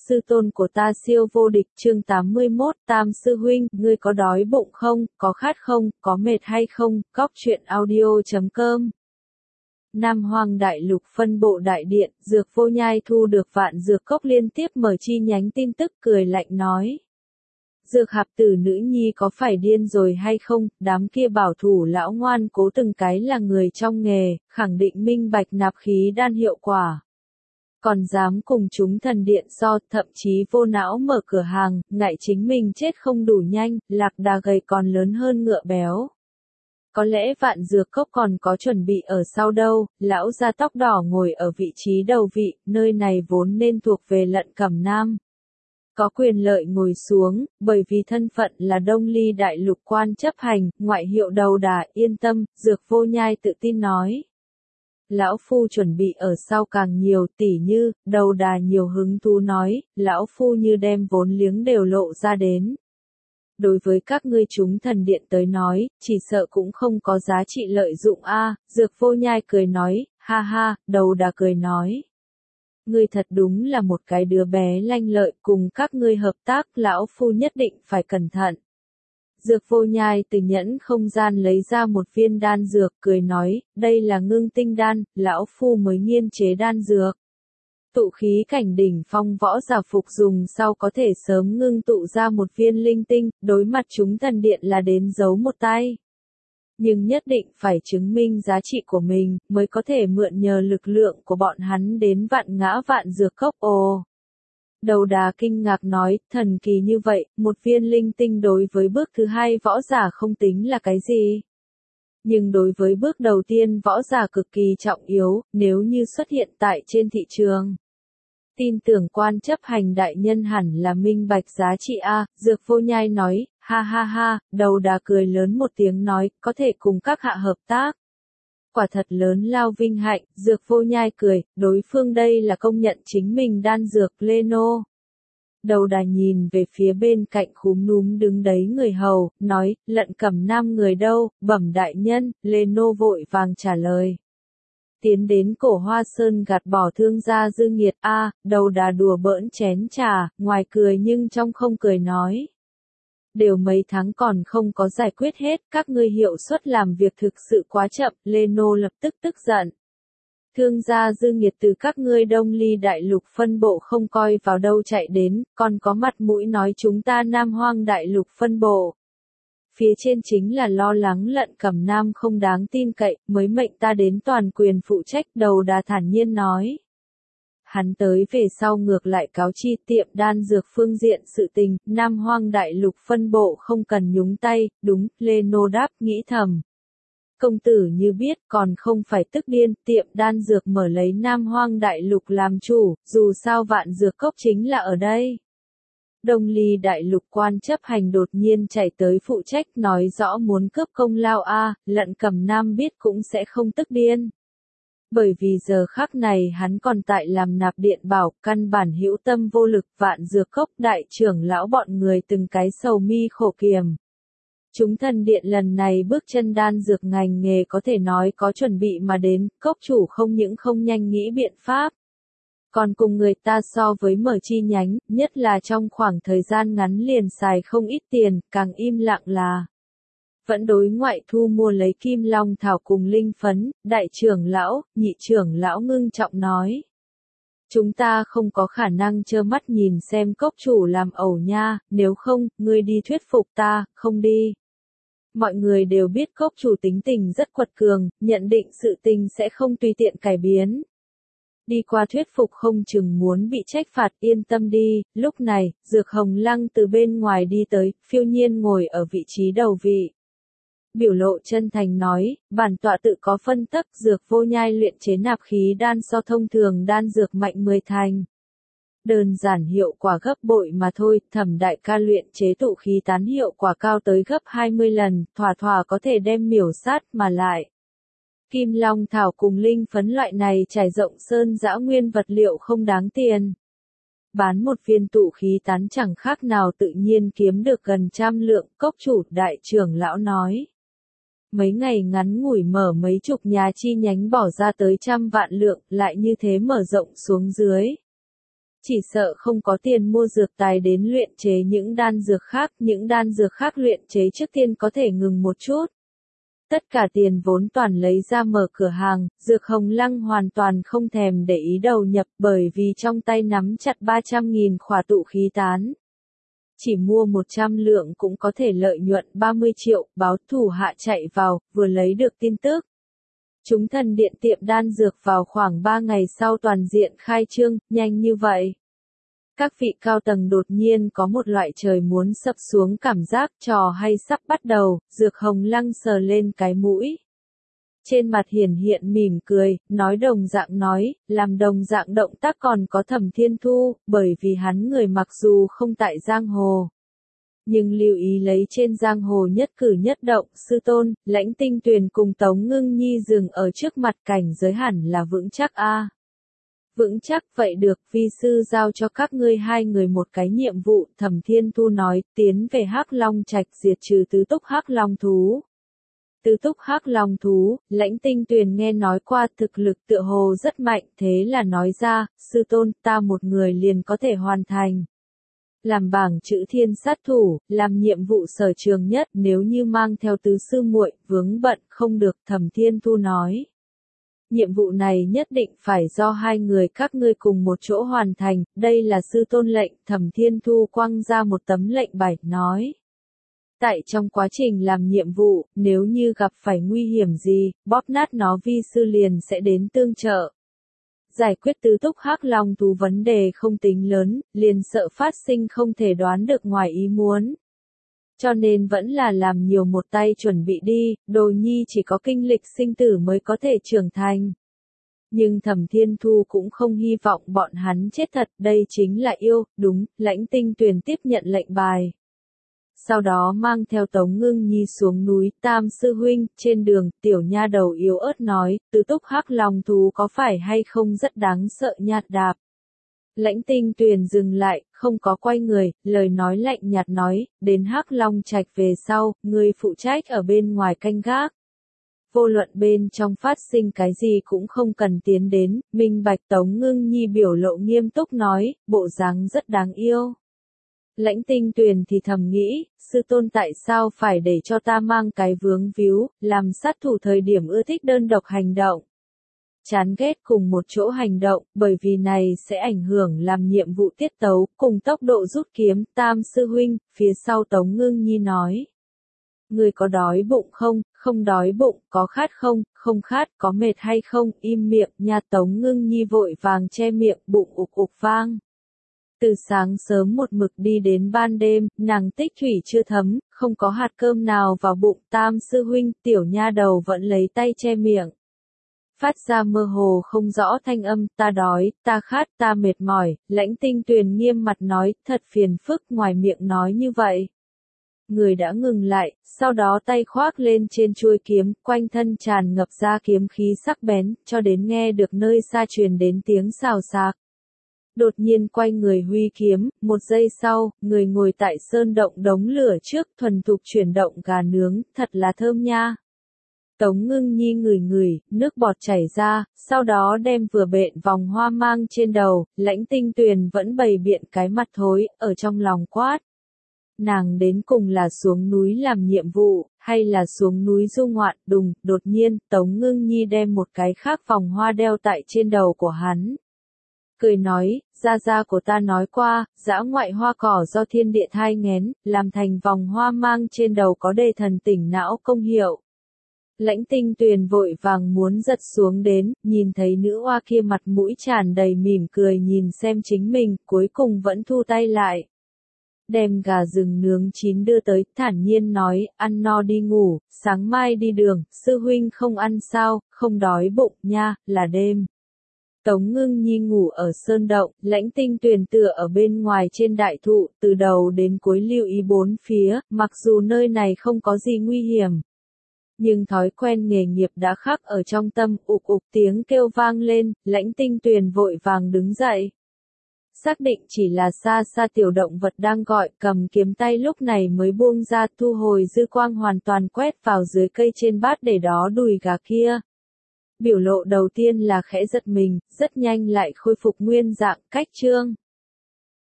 sư tôn của ta siêu vô địch chương 81, Tam sư huynh, ngươi có đói bụng không, có khát không, có mệt hay không, Góc Truyện Audio.com. Nam Hoang Đại Lục phân bộ đại điện, Dược Vô Nhai thu được Vạn Dược Cốc liên tiếp mở chi nhánh tin tức cười lạnh nói. Dược Hạp Tử nữ nhi có phải điên rồi hay không, đám kia bảo thủ lão ngoan cố từng cái là người trong nghề, khẳng định minh bạch nạp khí đan hiệu quả. Còn dám cùng chúng thần điện so, thậm chí vô não mở cửa hàng, ngại chính mình chết không đủ nhanh, lạc đà gầy còn lớn hơn ngựa béo. Có lẽ Vạn Dược Cốc còn có chuẩn bị ở sau đâu, lão gia tóc đỏ ngồi ở vị trí đầu vị, nơi này vốn nên thuộc về Lận Cẩm Nam. Có quyền lợi ngồi xuống, bởi vì thân phận là Đông Ly Đại Lục quan chấp hành, ngoại hiệu Đầu Đà, yên tâm, Dược Vô Nhai tự tin nói. Lão Phu chuẩn bị ở sau càng nhiều, tỉ như, Đầu Đà nhiều hứng thú nói, Lão Phu như đem vốn liếng đều lộ ra đến. Đối với các ngươi chúng thần điện tới nói, chỉ sợ cũng không có giá trị lợi dụng a. Dược Vô Nhai cười nói, ha ha, Đầu Đà cười nói. Ngươi thật đúng là một cái đứa bé lanh lợi, cùng các ngươi hợp tác, Lão Phu nhất định phải cẩn thận. Dược Vô Nhai từ nhẫn không gian lấy ra một viên đan dược, cười nói, đây là ngưng tinh đan, Lão Phu mới nghiên chế đan dược. Tụ khí cảnh đỉnh phong võ giả phục dùng sau có thể sớm ngưng tụ ra một viên linh tinh, đối mặt chúng thần điện là đến giấu một tay. Nhưng nhất định phải chứng minh giá trị của mình, mới có thể mượn nhờ lực lượng của bọn hắn đến vạn ngã Vạn Dược Cốc. Ồ! Đầu Đà kinh ngạc nói, thần kỳ như vậy, một viên linh tinh đối với bước thứ hai võ giả không tính là cái gì. Nhưng đối với bước đầu tiên võ giả cực kỳ trọng yếu, nếu như xuất hiện tại trên thị trường. Tin tưởng quan chấp hành đại nhân hẳn là minh bạch giá trị a. Dược Vô Nhai nói, ha ha ha, Đầu Đà cười lớn một tiếng nói, có thể cùng các hạ hợp tác. Quả thật lớn lao vinh hạnh, Dược Vô Nhai cười, đối phương đây là công nhận chính mình đan dược Leno. Đầu Đà nhìn về phía bên cạnh khúm núm đứng đấy người hầu, nói, Lận Cẩm Nam người đâu, bẩm đại nhân, Leno vội vàng trả lời. Tiến đến Cổ Hoa Sơn gạt bỏ thương gia Dư Nghiệt a. Đầu Đà đùa bỡn chén trà, ngoài cười nhưng trong không cười nói. Đều mấy tháng còn không có giải quyết hết, các ngươi hiệu suất làm việc thực sự quá chậm, Leno lập tức tức giận. Thương gia Dư Nghiệt từ các ngươi Đông Ly Đại Lục phân bộ không coi vào đâu chạy đến, còn có mặt mũi nói chúng ta Nam Hoang Đại Lục phân bộ. Phía trên chính là lo lắng Lận Cẩm Nam không đáng tin cậy, mới mệnh ta đến toàn quyền phụ trách. Đầu Đà thản nhiên nói. Hắn tới về sau ngược lại cáo chi tiệm đan dược phương diện sự tình, Nam Hoang Đại Lục phân bộ không cần nhúng tay, đúng, Leno đáp nghĩ thầm. Công tử như biết còn không phải tức điên, tiệm đan dược mở lấy Nam Hoang Đại Lục làm chủ, dù sao Vạn Dược Cốc chính là ở đây. Đông Ly Đại Lục quan chấp hành đột nhiên chạy tới phụ trách nói rõ muốn cướp công lao a. Lận Cẩm Nam biết cũng sẽ không tức điên. Bởi vì giờ khắc này hắn còn tại làm nạp điện bảo, căn bản hữu tâm vô lực. Vạn Dược Cốc đại trưởng lão bọn người từng cái sầu mi khổ kiềm. Chúng thần điện lần này bước chân đan dược ngành nghề có thể nói có chuẩn bị mà đến, cốc chủ không những không nhanh nghĩ biện pháp. Còn cùng người ta so với mở chi nhánh, nhất là trong khoảng thời gian ngắn liền xài không ít tiền, càng im lặng là. Vẫn đối ngoại thu mua lấy Kim Long Thảo cùng linh phấn, đại trưởng lão, nhị trưởng lão ngưng trọng nói. Chúng ta không có khả năng trơ mắt nhìn xem cốc chủ làm ẩu nha, nếu không, ngươi đi thuyết phục ta, không đi. Mọi người đều biết cốc chủ tính tình rất quật cường, nhận định sự tình sẽ không tùy tiện cải biến. Đi qua thuyết phục không chừng muốn bị trách phạt, yên tâm đi. Lúc này, Dược Hồng Lăng từ bên ngoài đi tới, phiêu nhiên ngồi ở vị trí đầu vị. Biểu lộ chân thành nói, bản tọa tự có phân tích Dược Vô Nhai luyện chế nạp khí đan so thông thường đan dược mạnh 10 thành. Đơn giản hiệu quả gấp bội mà thôi, Thẩm đại ca luyện chế tụ khí tán hiệu quả cao tới gấp 20 lần, thỏa thỏa có thể đem miểu sát mà lại. Kim Long Thảo cùng linh phấn loại này trải rộng sơn dã nguyên vật liệu không đáng tiền. Bán một viên tụ khí tán chẳng khác nào tự nhiên kiếm được gần 100 lượng, cốc chủ đại trưởng lão nói. Mấy ngày ngắn ngủi mở mấy chục nhà chi nhánh bỏ ra tới 100 vạn lượng, lại như thế mở rộng xuống dưới. chỉ sợ không có tiền mua dược tài đến luyện chế những đan dược khác luyện chế trước tiên có thể ngừng một chút. Tất cả tiền vốn toàn lấy ra mở cửa hàng, Dược Hồng Lăng hoàn toàn không thèm để ý đầu nhập bởi vì trong tay nắm chặt 300.000 khỏa tụ khí tán. Chỉ mua 100 lượng cũng có thể lợi nhuận 30 triệu, báo thủ hạ chạy vào, vừa lấy được tin tức. Chúng thần điện tiệm đan dược vào khoảng 3 ngày sau toàn diện khai trương, nhanh như vậy. Các vị cao tầng đột nhiên có một loại trời muốn sập xuống cảm giác trò hay sắp bắt đầu, Dược Hồng Lăng sờ lên cái mũi. Trên mặt hiển hiện mỉm cười, làm đồng dạng động tác còn có Thẩm Thiên Thu, bởi vì hắn người mặc dù không tại giang hồ. Nhưng lưu ý lấy trên giang hồ nhất cử nhất động, sư tôn, Lãnh Tinh Tuyền cùng Tống Ngưng Nhi dừng ở trước mặt cảnh giới hẳn là vững chắc a. Vững chắc, vậy được, vi sư giao cho các ngươi hai người một cái nhiệm vụ, Thẩm Thiên Thu nói, tiến về Hắc Long Trạch diệt trừ tứ túc Hắc Long thú. Tứ túc Hắc Long thú, Lãnh Tinh Tuyền nghe nói qua thực lực tựa hồ rất mạnh, thế là nói ra, sư tôn, ta một người liền có thể hoàn thành. Làm bảng chữ thiên sát thủ, làm nhiệm vụ sở trường nhất, nếu như mang theo tứ sư muội, vướng bận, không được, Thẩm Thiên Thu nói. Nhiệm vụ này nhất định phải do hai người các ngươi cùng một chỗ hoàn thành, đây là sư tôn lệnh, Thẩm Thiên Thu quăng ra một tấm lệnh bài, nói. Tại trong quá trình làm nhiệm vụ, nếu như gặp phải nguy hiểm gì, bóp nát nó vi sư liền sẽ đến tương trợ. Giải quyết tứ túc Hắc Long thú vấn đề không tính lớn, liền sợ phát sinh không thể đoán được ngoài ý muốn. Cho nên vẫn là làm nhiều một tay chuẩn bị đi, Đồ Nhi chỉ có kinh lịch sinh tử mới có thể trưởng thành. Nhưng Thẩm Thiên Thu cũng không hy vọng bọn hắn chết thật, đây chính là yêu, đúng, Lãnh Tinh Tuyền tiếp nhận lệnh bài. Sau đó mang theo Tống Ngưng Nhi xuống núi, Tam sư huynh, trên đường, tiểu nha đầu yếu ớt nói, tứ túc Hắc Long thú có phải hay không rất đáng sợ nhạt đạp. Lãnh Tinh Tuyền dừng lại, không có quay người, lời nói lạnh nhạt nói, đến Hắc Long Trạch về sau, người phụ trách ở bên ngoài canh gác. Vô luận bên trong phát sinh cái gì cũng không cần tiến đến, minh bạch. Tống Ngưng Nhi biểu lộ nghiêm túc nói, bộ dáng rất đáng yêu. Lãnh Tinh Tuyền thì thầm nghĩ, sư tôn tại sao phải để cho ta mang cái vướng víu, làm sát thủ thời điểm ưa thích đơn độc hành động. Chán ghét cùng một chỗ hành động, bởi vì này sẽ ảnh hưởng làm nhiệm vụ tiết tấu, cùng tốc độ rút kiếm, Tam sư huynh, phía sau Tống Ngưng Nhi nói. Người có đói bụng không, không đói bụng, có khát không, không khát, có mệt hay không, im miệng, nha. Tống Ngưng Nhi vội vàng che miệng, bụng ục ục vang. Từ sáng sớm một mực đi đến ban đêm, nàng tích thủy chưa thấm, không có hạt cơm nào vào bụng, Tam sư huynh, tiểu nha đầu vẫn lấy tay che miệng. Phát ra mơ hồ không rõ thanh âm, ta đói, ta khát, ta mệt mỏi, Lãnh Tinh Tuyền nghiêm mặt nói, thật phiền phức, ngoài miệng nói như vậy. Người đã ngừng lại, sau đó tay khoác lên trên chuôi kiếm, quanh thân tràn ngập ra kiếm khí sắc bén, cho đến nghe được nơi xa truyền đến tiếng xào xạc. Đột nhiên quay người huy kiếm, một giây sau, người ngồi tại sơn động đống lửa trước, thuần thục chuyển động gà nướng, thật là thơm nha. Tống Ngưng Nhi ngửi, nước bọt chảy ra, sau đó đem vừa bện vòng hoa mang trên đầu, Lãnh Tinh Tuyền vẫn bày biện cái mặt thối, ở trong lòng quát. Nàng đến cùng là xuống núi làm nhiệm vụ, hay là xuống núi du ngoạn, đột nhiên, Tống Ngưng Nhi đem một cái khác vòng hoa đeo tại trên đầu của hắn. Cười nói, gia gia của ta nói qua, dã ngoại hoa cỏ do thiên địa thai nghén, làm thành vòng hoa mang trên đầu có đề thần tỉnh não công hiệu. Lãnh Tinh Tuyền vội vàng muốn giật xuống đến, nhìn thấy nữ oa kia mặt mũi tràn đầy mỉm cười nhìn xem chính mình, cuối cùng vẫn thu tay lại. Đem gà rừng nướng chín đưa tới, thản nhiên nói, ăn no đi ngủ, sáng mai đi đường, sư huynh không ăn sao, không đói bụng nha, là đêm. Tống Ngưng Nhi ngủ ở sơn động, Lãnh Tinh Tuyền tựa ở bên ngoài trên đại thụ, từ đầu đến cuối lưu ý bốn phía, mặc dù nơi này không có gì nguy hiểm. Nhưng thói quen nghề nghiệp đã khắc ở trong tâm, ục ục tiếng kêu vang lên, Lãnh Tinh Tuyền vội vàng đứng dậy. Xác định chỉ là xa xa tiểu động vật đang gọi, cầm kiếm tay lúc này mới buông ra, thu hồi dư quang hoàn toàn quét vào dưới cây trên bát để đó đùi gà kia. Biểu lộ đầu tiên là khẽ giật mình, rất nhanh lại khôi phục nguyên dạng, cách chương.